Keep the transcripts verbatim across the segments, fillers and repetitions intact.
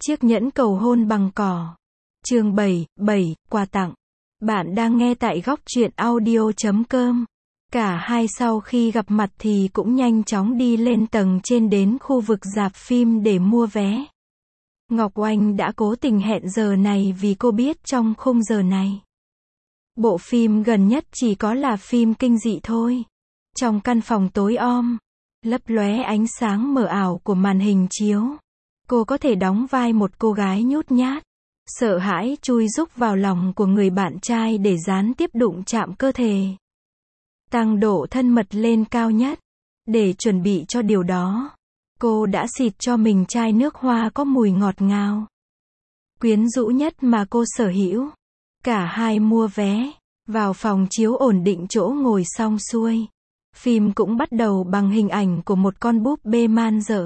Chiếc nhẫn cầu hôn bằng cỏ. Chương bảy, bảy, quà tặng. Bạn đang nghe tại góc truyện audio chấm com. Cả hai sau khi gặp mặt thì cũng nhanh chóng đi lên tầng trên đến khu vực rạp phim để mua vé. Ngọc Oanh đã cố tình hẹn giờ này vì cô biết trong khung giờ này, bộ phim gần nhất chỉ có là phim kinh dị thôi. Trong căn phòng tối om, lấp lóe ánh sáng mờ ảo của màn hình chiếu, cô có thể đóng vai một cô gái nhút nhát, sợ hãi chui rúc vào lòng của người bạn trai để gián tiếp đụng chạm cơ thể, tăng độ thân mật lên cao nhất. Để chuẩn bị cho điều đó, cô đã xịt cho mình chai nước hoa có mùi ngọt ngào, quyến rũ nhất mà cô sở hữu. Cả hai mua vé, vào phòng chiếu ổn định chỗ ngồi xong xuôi. Phim cũng bắt đầu bằng hình ảnh của một con búp bê man dợ.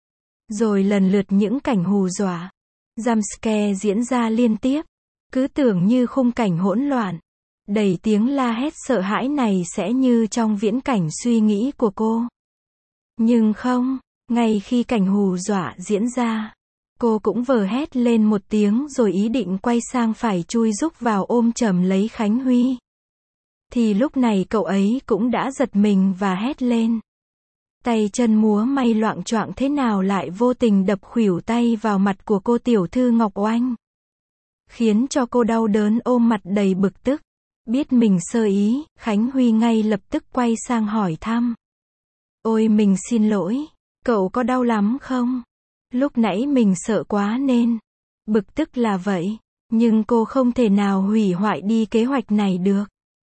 Rồi lần lượt những cảnh hù dọa, jumpscare diễn ra liên tiếp, cứ tưởng như khung cảnh hỗn loạn, đầy tiếng la hét sợ hãi này sẽ như trong viễn cảnh suy nghĩ của cô. Nhưng không, ngay khi cảnh hù dọa diễn ra, cô cũng vờ hét lên một tiếng rồi ý định quay sang phải chui rúc vào ôm chầm lấy Khánh Huy. Thì lúc này cậu ấy cũng đã giật mình và hét lên. Tay chân múa may loạng choạng thế nào lại vô tình đập khuỷu tay vào mặt của cô tiểu thư Ngọc Oanh, khiến cho cô đau đớn ôm mặt đầy bực tức. Biết mình sơ ý, Khánh Huy ngay lập tức quay sang hỏi thăm. Ôi mình xin lỗi, cậu có đau lắm không? Lúc nãy mình sợ quá nên bực tức là vậy, nhưng cô không thể nào hủy hoại đi kế hoạch này được.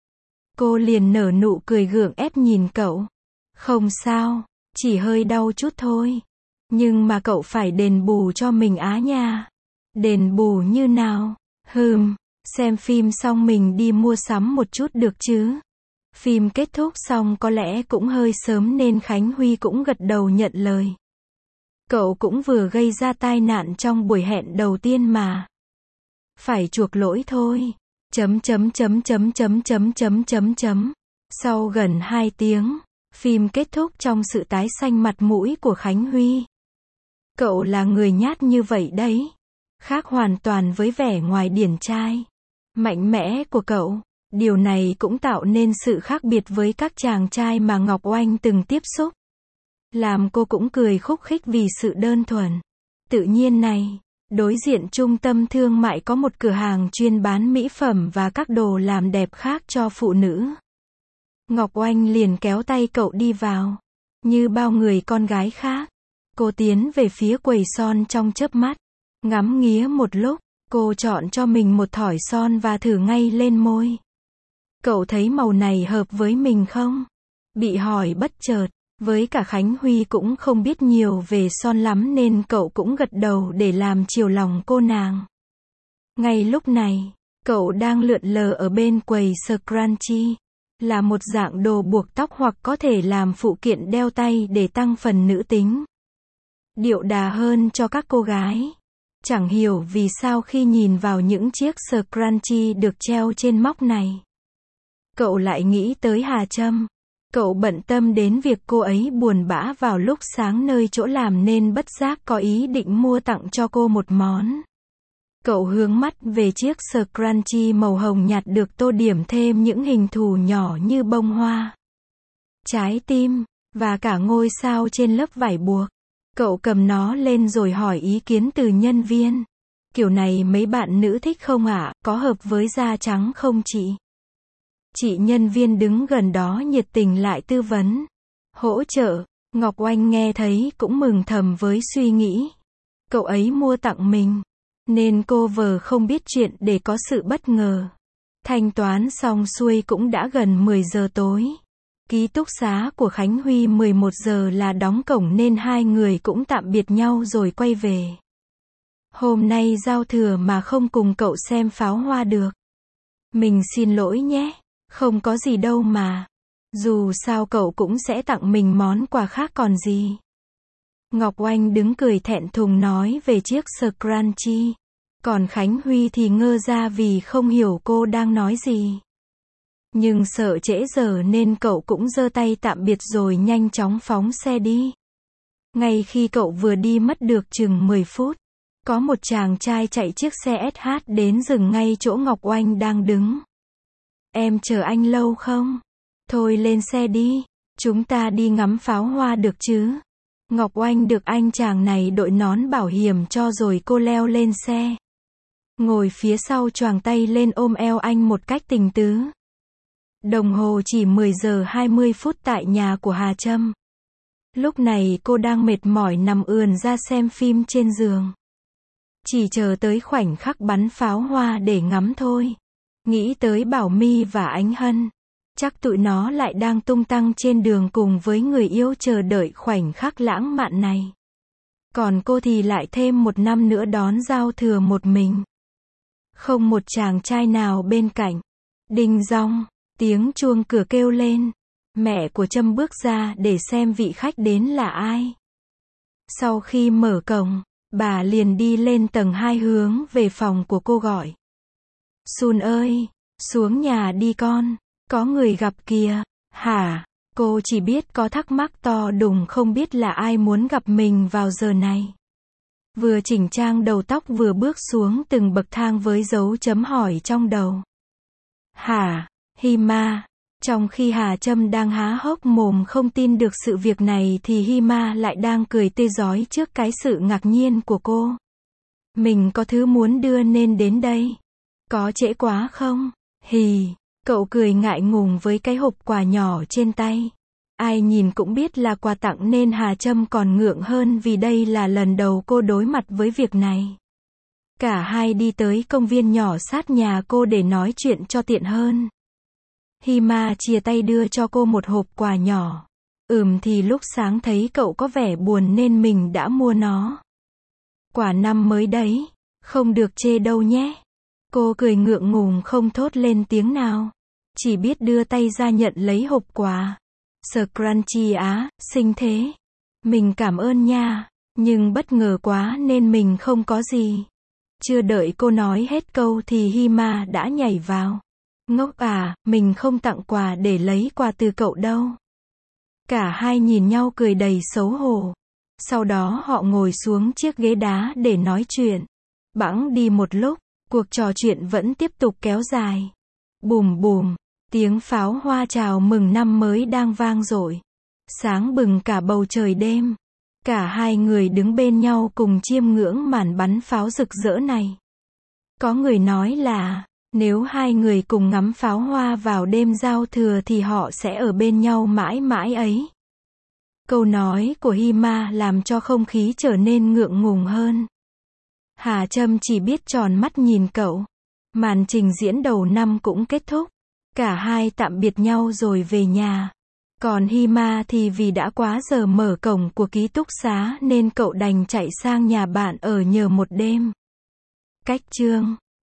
Cô liền nở nụ cười gượng ép nhìn cậu. Không sao, chỉ hơi đau chút thôi. Nhưng mà cậu phải đền bù cho mình á nha. Đền bù như nào? Hừm, xem phim xong mình đi mua sắm một chút được chứ? Phim kết thúc xong có lẽ cũng hơi sớm nên Khánh Huy cũng gật đầu nhận lời. Cậu cũng vừa gây ra tai nạn trong buổi hẹn đầu tiên mà. Phải chuộc lỗi thôi. Chấm chấm chấm chấm chấm chấm chấm chấm chấm. Sau gần hai tiếng, phim kết thúc trong sự tái xanh mặt mũi của Khánh Huy. Cậu là người nhát như vậy đấy. Khác hoàn toàn với vẻ ngoài điển trai, mạnh mẽ của cậu. Điều này cũng tạo nên sự khác biệt với các chàng trai mà Ngọc Oanh từng tiếp xúc. Làm cô cũng cười khúc khích vì sự đơn thuần, tự nhiên này. Đối diện trung tâm thương mại có một cửa hàng chuyên bán mỹ phẩm và các đồ làm đẹp khác cho phụ nữ. Ngọc Oanh liền kéo tay cậu đi vào. Như bao người con gái khác, cô tiến về phía quầy son trong chớp mắt. Ngắm nghía một lúc, cô chọn cho mình một thỏi son và thử ngay lên môi. Cậu thấy màu này hợp với mình không? Bị hỏi bất chợt. Với cả Khánh Huy cũng không biết nhiều về son lắm nên cậu cũng gật đầu để làm chiều lòng cô nàng. Ngay lúc này, cậu đang lượn lờ ở bên quầy scrunchie, là một dạng đồ buộc tóc hoặc có thể làm phụ kiện đeo tay để tăng phần nữ tính, điệu đà hơn cho các cô gái. Chẳng hiểu vì sao khi nhìn vào những chiếc scrunchie được treo trên móc này, cậu lại nghĩ tới Hà Trâm. Cậu bận tâm đến việc cô ấy buồn bã vào lúc sáng nơi chỗ làm nên bất giác có ý định mua tặng cho cô một món. Cậu hướng mắt về chiếc scrunchie màu hồng nhạt được tô điểm thêm những hình thù nhỏ như bông hoa, trái tim, và cả ngôi sao trên lớp vải buộc. Cậu cầm nó lên rồi hỏi ý kiến từ nhân viên. Kiểu này mấy bạn nữ thích không ạ? Có hợp với da trắng không chị? Chị nhân viên đứng gần đó nhiệt tình lại tư vấn, hỗ trợ. Ngọc Oanh nghe thấy cũng mừng thầm với suy nghĩ. Cậu ấy mua tặng mình, nên cô vờ không biết chuyện để có sự bất ngờ. Thanh toán xong xuôi cũng đã gần mười giờ tối. Ký túc xá của Khánh Huy mười một giờ là đóng cổng nên hai người cũng tạm biệt nhau rồi quay về. Hôm nay giao thừa mà không cùng cậu xem pháo hoa được. Mình xin lỗi nhé. Không có gì đâu mà. Dù sao cậu cũng sẽ tặng mình món quà khác còn gì. Ngọc Oanh đứng cười thẹn thùng nói về chiếc scrunchie. Còn Khánh Huy thì ngơ ra vì không hiểu cô đang nói gì. Nhưng sợ trễ giờ nên cậu cũng giơ tay tạm biệt rồi nhanh chóng phóng xe đi. Ngay khi cậu vừa đi mất được chừng mười phút, Có một chàng trai chạy chiếc xe ét hát đến dừng ngay chỗ Ngọc Oanh đang đứng. Em chờ anh lâu không? Thôi lên xe đi. Chúng ta đi ngắm pháo hoa được chứ? Ngọc Oanh được anh chàng này đội nón bảo hiểm cho rồi cô leo lên xe. Ngồi phía sau choàng tay lên ôm eo anh một cách tình tứ. Đồng hồ chỉ mười giờ hai mươi phút tại nhà của Hà Trâm. Lúc này cô đang mệt mỏi nằm ườn ra xem phim trên giường. Chỉ chờ tới khoảnh khắc bắn pháo hoa để ngắm thôi. Nghĩ tới Bảo My và Ánh Hân. Chắc tụi nó lại đang tung tăng trên đường cùng với người yêu chờ đợi khoảnh khắc lãng mạn này. Còn cô thì lại thêm một năm nữa đón giao thừa một mình. Không một chàng trai nào bên cạnh. Đinh dong, tiếng chuông cửa kêu lên. Mẹ của Trâm bước ra để xem vị khách đến là ai. Sau khi mở cổng, bà liền đi lên tầng hai hướng về phòng của cô gọi. Sun ơi, xuống nhà đi con, có người gặp kìa. Hả? Cô chỉ biết có thắc mắc to đùng không biết là ai muốn gặp mình vào giờ này. Vừa chỉnh trang đầu tóc vừa bước xuống từng bậc thang với dấu chấm hỏi trong đầu. Hả? Hima. Trong khi Hà Trâm đang há hốc mồm không tin được sự việc này thì Hima lại đang cười tươi rói trước cái sự ngạc nhiên của cô. Mình có thứ muốn đưa nên đến đây. Có trễ quá không? Hì, cậu cười ngại ngùng với cái hộp quà nhỏ trên tay. Ai nhìn cũng biết là quà tặng nên Hà Trâm còn ngượng hơn vì đây là lần đầu cô đối mặt với việc này. Cả hai đi tới công viên nhỏ sát nhà cô để nói chuyện cho tiện hơn. Hima chia tay đưa cho cô một hộp quà nhỏ. Ừm thì lúc sáng thấy cậu có vẻ buồn nên mình đã mua nó. Quà năm mới đấy, không được chê đâu nhé. Cô cười ngượng ngùng không thốt lên tiếng nào. Chỉ biết đưa tay ra nhận lấy hộp quà. Scrunchy á, xinh thế. Mình cảm ơn nha, nhưng bất ngờ quá nên mình không có gì. Chưa đợi cô nói hết câu thì Hima đã nhảy vào. Ngốc à, mình không tặng quà để lấy quà từ cậu đâu. Cả hai nhìn nhau cười đầy xấu hổ. Sau đó họ ngồi xuống chiếc ghế đá để nói chuyện. Bẵng đi một lúc, cuộc trò chuyện vẫn tiếp tục kéo dài. Bùm bùm, tiếng pháo hoa chào mừng năm mới đang vang dội. Sáng bừng cả bầu trời đêm. Cả hai người đứng bên nhau cùng chiêm ngưỡng màn bắn pháo rực rỡ này. Có người nói là, nếu hai người cùng ngắm pháo hoa vào đêm giao thừa thì họ sẽ ở bên nhau mãi mãi ấy. Câu nói của Hima làm cho không khí trở nên ngượng ngùng hơn. Hà Trâm chỉ biết tròn mắt nhìn cậu. Màn trình diễn đầu năm cũng kết thúc. Cả hai tạm biệt nhau rồi về nhà. Còn Hima thì vì đã quá giờ mở cổng của ký túc xá nên cậu đành chạy sang nhà bạn ở nhờ một đêm. Cách chương